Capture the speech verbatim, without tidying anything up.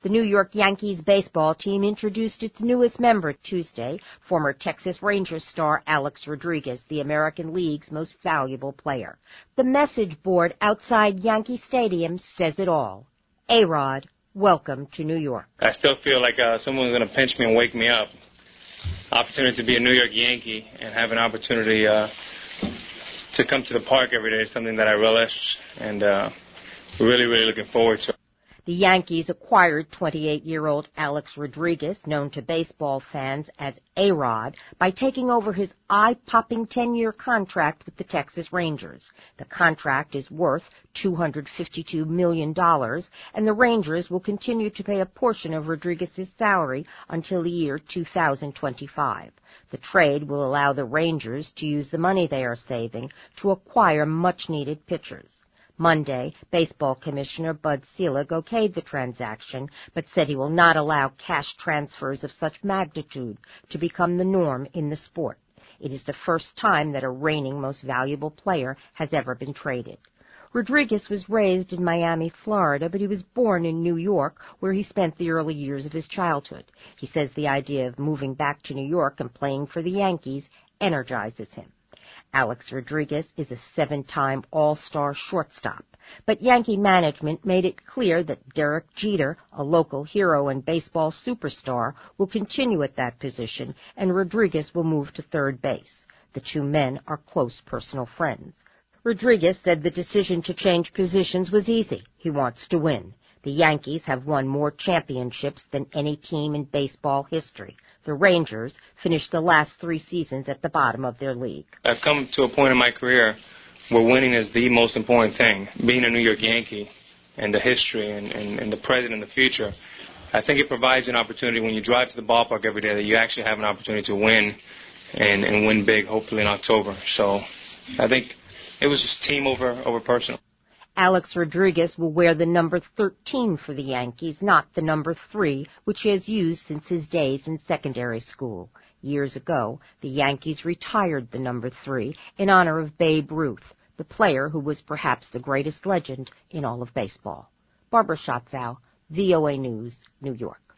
The New York Yankees baseball team introduced its newest member Tuesday, former Texas Rangers star Alex Rodriguez, the American League's most valuable player. The message board outside Yankee Stadium says it all. A-Rod, welcome to New York. I still feel like uh, someone's going to pinch me and wake me up. Opportunity to be a New York Yankee and have an opportunity uh, to come to the park every day is something that I relish and uh, really, really looking forward to. The Yankees acquired twenty-eight-year-old Alex Rodriguez, known to baseball fans as A-Rod, by taking over his eye-popping ten-year contract with the Texas Rangers. The contract is worth two hundred fifty-two million dollars, and the Rangers will continue to pay a portion of Rodriguez's salary until the year two thousand twenty-five. The trade will allow the Rangers to use the money they are saving to acquire much-needed pitchers. Monday, Baseball Commissioner Bud Selig okayed the transaction, but said he will not allow cash transfers of such magnitude to become the norm in the sport. It is the first time that a reigning most valuable player has ever been traded. Rodriguez was raised in Miami, Florida, but he was born in New York, where he spent the early years of his childhood. He says the idea of moving back to New York and playing for the Yankees energizes him. Alex Rodriguez is a seven-time All-Star shortstop, but Yankee management made it clear that Derek Jeter, a local hero and baseball superstar, will continue at that position, and Rodriguez will move to third base. The two men are close personal friends. Rodriguez said the decision to change positions was easy. He wants to win. The Yankees have won more championships than any team in baseball history. The Rangers finished the last three seasons at the bottom of their league. I've come to a point in my career where winning is the most important thing. Being a New York Yankee and the history and, and, and the present and the future, I think it provides an opportunity when you drive to the ballpark every day that you actually have an opportunity to win and, and win big, hopefully in October. So I think it was just team over, over personal. Alex Rodriguez will wear the number thirteen for the Yankees, not the number three, which he has used since his days in secondary school. Years ago, the Yankees retired the number three in honor of Babe Ruth, the player who was perhaps the greatest legend in all of baseball. Barbara Schatzow, V O A News, New York.